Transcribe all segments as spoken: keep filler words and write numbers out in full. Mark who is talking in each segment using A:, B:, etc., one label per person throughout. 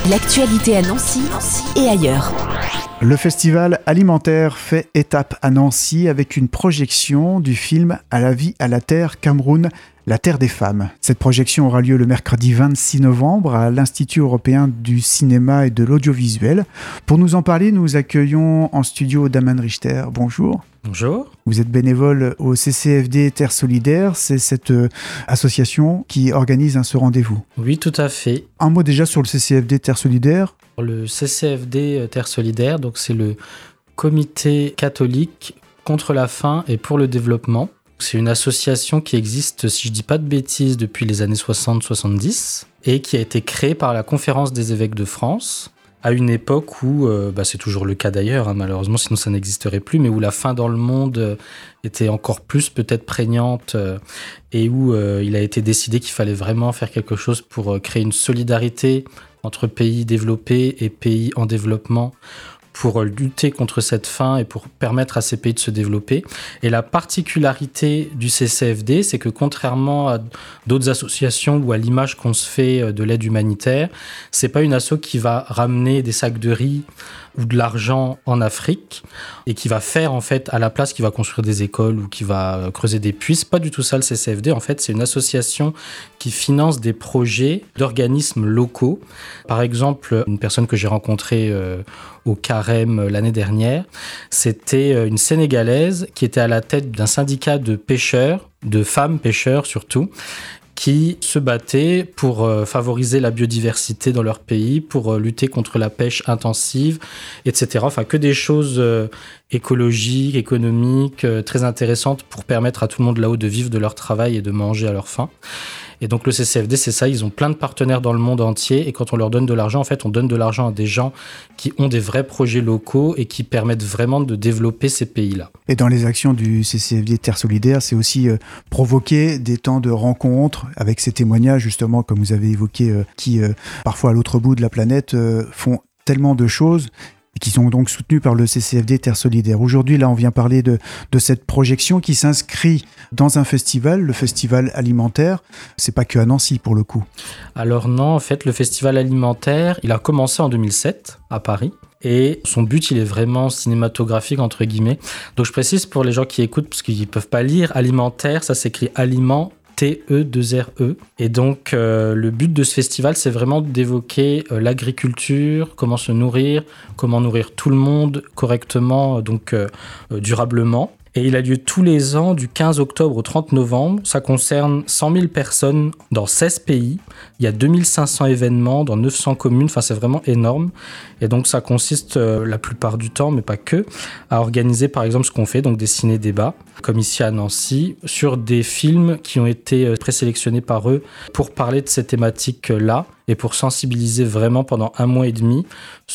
A: L'actualité à Nancy et ailleurs.
B: Le festival alimentaire fait étape à Nancy avec une projection du film « À la vie, à la terre, Cameroun, la terre des femmes ». Cette projection aura lieu le mercredi vingt-six novembre à l'Institut européen du cinéma et de l'audiovisuel. Pour nous en parler, nous accueillons en studio Damien Richter. Bonjour.
C: Bonjour.
B: Vous êtes bénévole au C C F D Terre Solidaire, c'est cette euh, association qui organise hein, ce rendez-vous.
C: Oui, tout à fait.
B: Un mot déjà sur le C C F D Terre Solidaire.
C: Le C C F D Terre Solidaire, donc c'est le Comité catholique contre la faim et pour le développement. C'est une association qui existe, si je ne dis pas de bêtises, depuis les années soixante soixante-dix et qui a été créée par la Conférence des évêques de France à une époque où, euh, bah c'est toujours le cas d'ailleurs, hein, malheureusement, sinon ça n'existerait plus, mais où la faim dans le monde euh, était encore plus peut-être prégnante euh, et où euh, il a été décidé qu'il fallait vraiment faire quelque chose pour euh, créer une solidarité entre pays développés et pays en développement pour lutter contre cette faim et pour permettre à ces pays de se développer. Et la particularité du C C F D, c'est que contrairement à d'autres associations ou à l'image qu'on se fait de l'aide humanitaire, c'est pas une asso qui va ramener des sacs de riz ou de l'argent en Afrique et qui va faire en fait à la place, qui va construire des écoles ou qui va creuser des puits. C'est pas du tout ça le C C F D. En fait, c'est une association qui finance des projets d'organismes locaux. Par exemple, une personne que j'ai rencontrée euh, au Carême l'année dernière, c'était une Sénégalaise qui était à la tête d'un syndicat de pêcheurs, de femmes pêcheurs surtout, qui se battaient pour euh, favoriser la biodiversité dans leur pays, pour euh, lutter contre la pêche intensive, et cetera. Enfin, que des choses euh, écologiques, économiques, euh, très intéressantes pour permettre à tout le monde là-haut de vivre de leur travail et de manger à leur faim. Et donc le C C F D, c'est ça, ils ont plein de partenaires dans le monde entier et quand on leur donne de l'argent, en fait, on donne de l'argent à des gens qui ont des vrais projets locaux et qui permettent vraiment de développer ces pays-là.
B: Et dans les actions du C C F D Terre Solidaire, c'est aussi euh, provoquer des temps de rencontres avec ces témoignages, justement, comme vous avez évoqué, euh, qui, euh, parfois à l'autre bout de la planète, euh, font tellement de choses et qui sont donc soutenus par le C C F D Terre Solidaire. Aujourd'hui, là, on vient parler de, de cette projection qui s'inscrit dans un festival, le festival alimentaire. C'est pas que à Nancy, pour le coup.
C: Alors non, en fait, le festival alimentaire, il a commencé en deux mille sept à Paris. Et son but, il est vraiment cinématographique, entre guillemets. Donc je précise pour les gens qui écoutent, parce qu'ils ne peuvent pas lire, alimentaire, ça s'écrit aliment, T E deux R E. Et donc, euh, le but de ce festival, c'est vraiment d'évoquer euh, l'agriculture, comment se nourrir, comment nourrir tout le monde correctement, donc euh, euh, durablement. Et il a lieu tous les ans du quinze octobre au trente novembre. Ça concerne cent mille personnes dans seize pays. Il y a deux mille cinq cents événements dans neuf cents communes. Enfin, c'est vraiment énorme. Et donc, ça consiste euh, la plupart du temps, mais pas que, à organiser par exemple ce qu'on fait, donc des ciné-débats, comme ici à Nancy, sur des films qui ont été euh, présélectionnés par eux pour parler de ces thématiques-là et pour sensibiliser vraiment pendant un mois et demi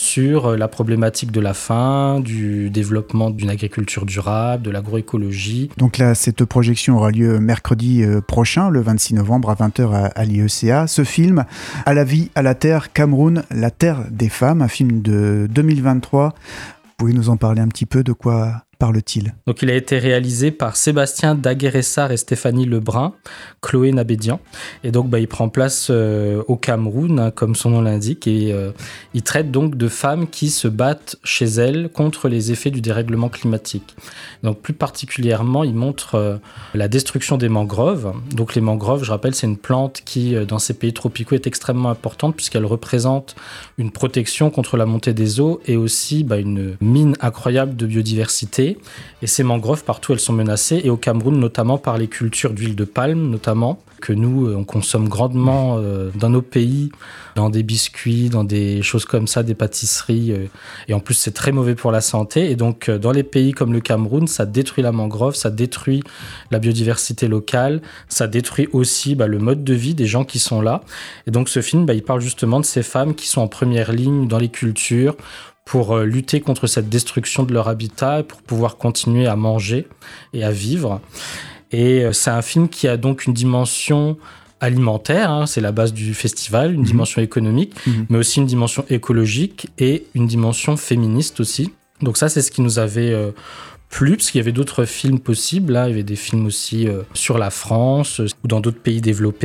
C: sur la problématique de la faim, du développement d'une agriculture durable, de l'agroécologie.
B: Donc là, cette projection aura lieu mercredi prochain, le vingt-six novembre à vingt heures à, à l'I E C A. Ce film, « À la vie, à la terre, Cameroun, la terre des femmes », un film de deux mille vingt-trois. Vous pouvez nous en parler un petit peu, de quoi parle-t-il ?
C: Donc, il a été réalisé par Sébastien Daguerressard et Stéphanie Lebrun, Chloé Nabédian. Et donc, bah, il prend place euh, au Cameroun, hein, comme son nom l'indique. Et euh, il traite donc de femmes qui se battent chez elles contre les effets du dérèglement climatique. Donc, plus particulièrement, il montre euh, la destruction des mangroves. Donc, les mangroves, je rappelle, c'est une plante qui, euh, dans ces pays tropicaux, est extrêmement importante puisqu'elle représente une protection contre la montée des eaux et aussi bah, une mine incroyable de biodiversité. Et ces mangroves, partout, elles sont menacées. Et au Cameroun, notamment par les cultures d'huile de palme, notamment, que nous, on consomme grandement euh, dans nos pays, dans des biscuits, dans des choses comme ça, des pâtisseries. Euh, et en plus, c'est très mauvais pour la santé. Et donc, euh, dans les pays comme le Cameroun, ça détruit la mangrove, ça détruit la biodiversité locale, ça détruit aussi bah, le mode de vie des gens qui sont là. Et donc, ce film, bah, il parle justement de ces femmes qui sont en première ligne dans les cultures, pour lutter contre cette destruction de leur habitat et pour pouvoir continuer à manger et à vivre. Et c'est un film qui a donc une dimension alimentaire, hein, c'est la base du festival, une mmh. dimension économique, mmh. mais aussi une dimension écologique et une dimension féministe aussi. Donc ça, c'est ce qui nous avait euh, plu, parce qu'il y avait d'autres films possibles. Là. Il y avait des films aussi euh, sur la France euh, ou dans d'autres pays développés.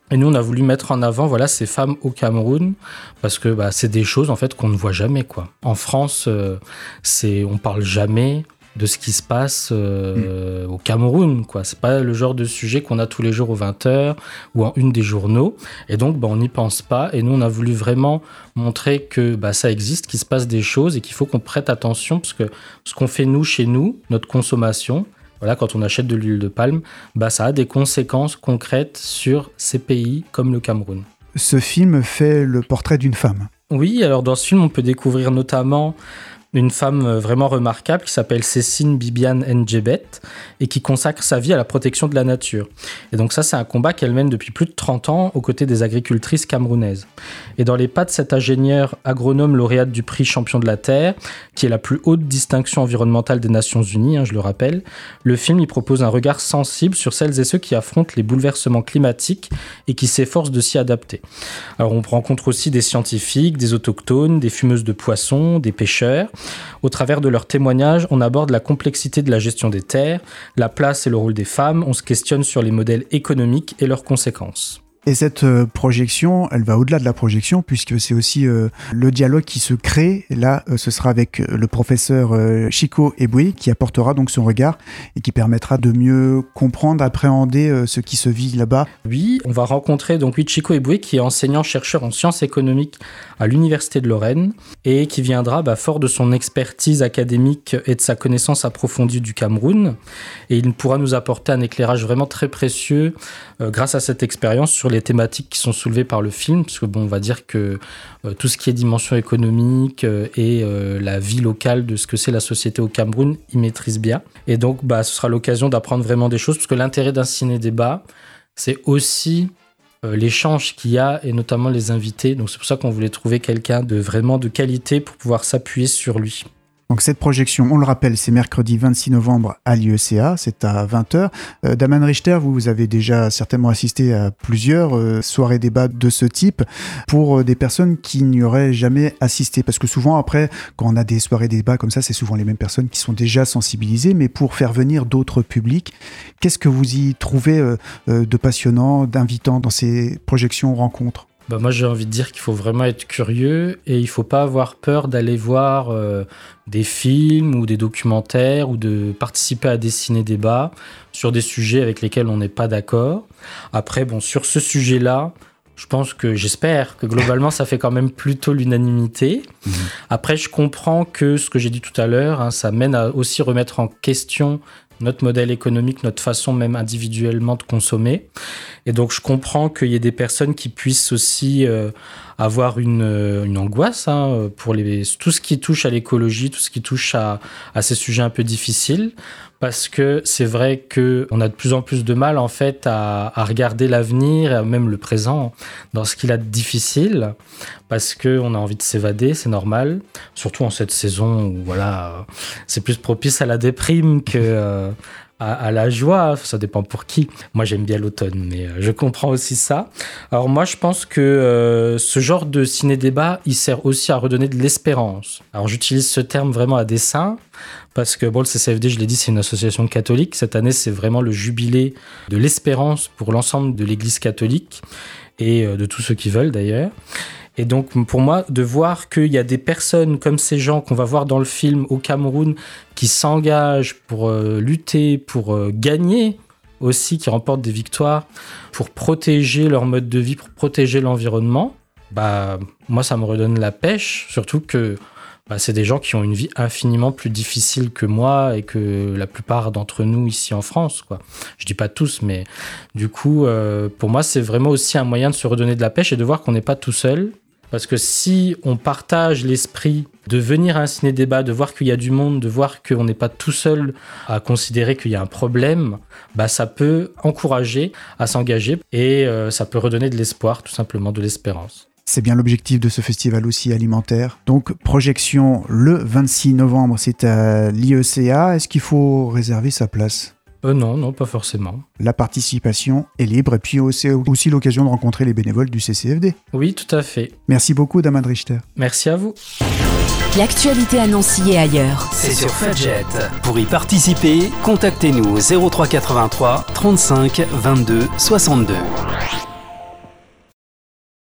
C: Et nous, on a voulu mettre en avant voilà, ces femmes au Cameroun parce que bah, c'est des choses en fait, qu'on ne voit jamais, quoi. En France, euh, c'est, on ne parle jamais de ce qui se passe euh, mmh. au Cameroun, quoi. C'est pas le genre de sujet qu'on a tous les jours aux vingt heures ou en une des journaux. Et donc, bah, on n'y pense pas. Et nous, on a voulu vraiment montrer que bah, ça existe, qu'il se passe des choses et qu'il faut qu'on prête attention parce que ce qu'on fait, nous, chez nous, notre consommation, voilà, quand on achète de l'huile de palme, bah, ça a des conséquences concrètes sur ces pays comme le Cameroun.
B: Ce film fait le portrait d'une femme.
C: Oui, alors dans ce film, on peut découvrir notamment une femme vraiment remarquable qui s'appelle Cécile Bibiane Ndjebet et qui consacre sa vie à la protection de la nature. Et donc ça, c'est un combat qu'elle mène depuis plus de trente ans aux côtés des agricultrices camerounaises. Et dans les pas de cette ingénieure agronome lauréate du prix Champion de la Terre, qui est la plus haute distinction environnementale des Nations Unies, hein, je le rappelle, le film y propose un regard sensible sur celles et ceux qui affrontent les bouleversements climatiques et qui s'efforcent de s'y adapter. Alors on rencontre aussi des scientifiques, des autochtones, des fumeuses de poissons, des pêcheurs. Au travers de leurs témoignages, on aborde la complexité de la gestion des terres, la place et le rôle des femmes, on se questionne sur les modèles économiques et leurs conséquences.
B: Et cette euh, projection, elle va au-delà de la projection, puisque c'est aussi euh, le dialogue qui se crée. Et là, euh, ce sera avec le professeur euh, Chico Eboué, qui apportera donc son regard et qui permettra de mieux comprendre, appréhender euh, ce qui se vit là-bas.
C: Oui, on va rencontrer donc oui, Chico Eboué, qui est enseignant-chercheur en sciences économiques à l'Université de Lorraine, et qui viendra, bah, fort de son expertise académique et de sa connaissance approfondie du Cameroun. Et il pourra nous apporter un éclairage vraiment très précieux euh, grâce à cette expérience sur les thématiques qui sont soulevées par le film, parce que bon, on va dire que euh, tout ce qui est dimension économique euh, et euh, la vie locale de ce que c'est la société au Cameroun, il maîtrise bien. Et donc, bah, ce sera l'occasion d'apprendre vraiment des choses, parce que l'intérêt d'un ciné-débat, c'est aussi euh, l'échange qu'il y a, et notamment les invités. Donc c'est pour ça qu'on voulait trouver quelqu'un de vraiment de qualité pour pouvoir s'appuyer sur lui.
B: Donc cette projection, on le rappelle, c'est mercredi vingt-six novembre à l'I E C A, c'est à vingt heures. Euh, Daman Richter, vous, vous avez déjà certainement assisté à plusieurs euh, soirées débats de ce type pour euh, des personnes qui n'y auraient jamais assisté. Parce que souvent, après, quand on a des soirées débats comme ça, c'est souvent les mêmes personnes qui sont déjà sensibilisées, mais pour faire venir d'autres publics, qu'est-ce que vous y trouvez euh, euh, de passionnant, d'invitant dans ces projections, rencontres ?
C: Bah moi, j'ai envie de dire qu'il faut vraiment être curieux et il ne faut pas avoir peur d'aller voir euh, des films ou des documentaires ou de participer à des ciné-débats sur des sujets avec lesquels on n'est pas d'accord. Après, bon, sur ce sujet-là, je pense que, j'espère que globalement, ça fait quand même plutôt l'unanimité. Mmh. Après, je comprends que ce que j'ai dit tout à l'heure, hein, ça mène à aussi remettre en question notre modèle économique, notre façon même individuellement de consommer. Et donc, je comprends qu'il y ait des personnes qui puissent aussi euh, avoir une, une angoisse hein, pour les, tout ce qui touche à l'écologie, tout ce qui touche à, à ces sujets un peu difficiles. Parce que c'est vrai qu'on a de plus en plus de mal en fait à, à regarder l'avenir et même le présent dans ce qu'il a de difficile, parce qu'on a envie de s'évader, c'est normal, surtout en cette saison où voilà, c'est plus propice à la déprime que euh, à, à la joie, ça dépend pour qui. Moi j'aime bien l'automne, mais euh, je comprends aussi ça. Alors moi je pense que euh, ce genre de ciné-débat, il sert aussi à redonner de l'espérance. Alors j'utilise ce terme vraiment à dessein, parce que bon, le C C F D, je l'ai dit, c'est une association catholique. Cette année, c'est vraiment le jubilé de l'espérance pour l'ensemble de l'Église catholique et de tous ceux qui veulent d'ailleurs. Et donc, pour moi, de voir qu'il y a des personnes comme ces gens qu'on va voir dans le film au Cameroun qui s'engagent pour euh, lutter, pour euh, gagner aussi, qui remportent des victoires, pour protéger leur mode de vie, pour protéger l'environnement, bah, moi, ça me redonne la pêche, surtout que bah, c'est des gens qui ont une vie infiniment plus difficile que moi et que la plupart d'entre nous ici en France, quoi. Je dis pas tous, mais du coup, euh, pour moi, c'est vraiment aussi un moyen de se redonner de la pêche et de voir qu'on n'est pas tout seul. Parce que si on partage l'esprit de venir à un ciné-débat, de voir qu'il y a du monde, de voir qu'on n'est pas tout seul à considérer qu'il y a un problème, bah ça peut encourager à s'engager et euh, ça peut redonner de l'espoir, tout simplement de l'espérance.
B: C'est bien l'objectif de ce festival aussi alimentaire. Donc, projection le vingt-six novembre, c'est à l'I E C A. Est-ce qu'il faut réserver sa place ?
C: Euh, non, non, pas forcément.
B: La participation est libre et puis c'est aussi l'occasion de rencontrer les bénévoles du C C F D.
C: Oui, tout à fait.
B: Merci beaucoup, Daman Richter.
C: Merci à vous.
A: L'actualité à Nancy et ailleurs.
D: C'est sur Fadjet. Pour y participer, contactez-nous au zéro trois quatre-vingt-trois trente-cinq vingt-deux soixante-deux.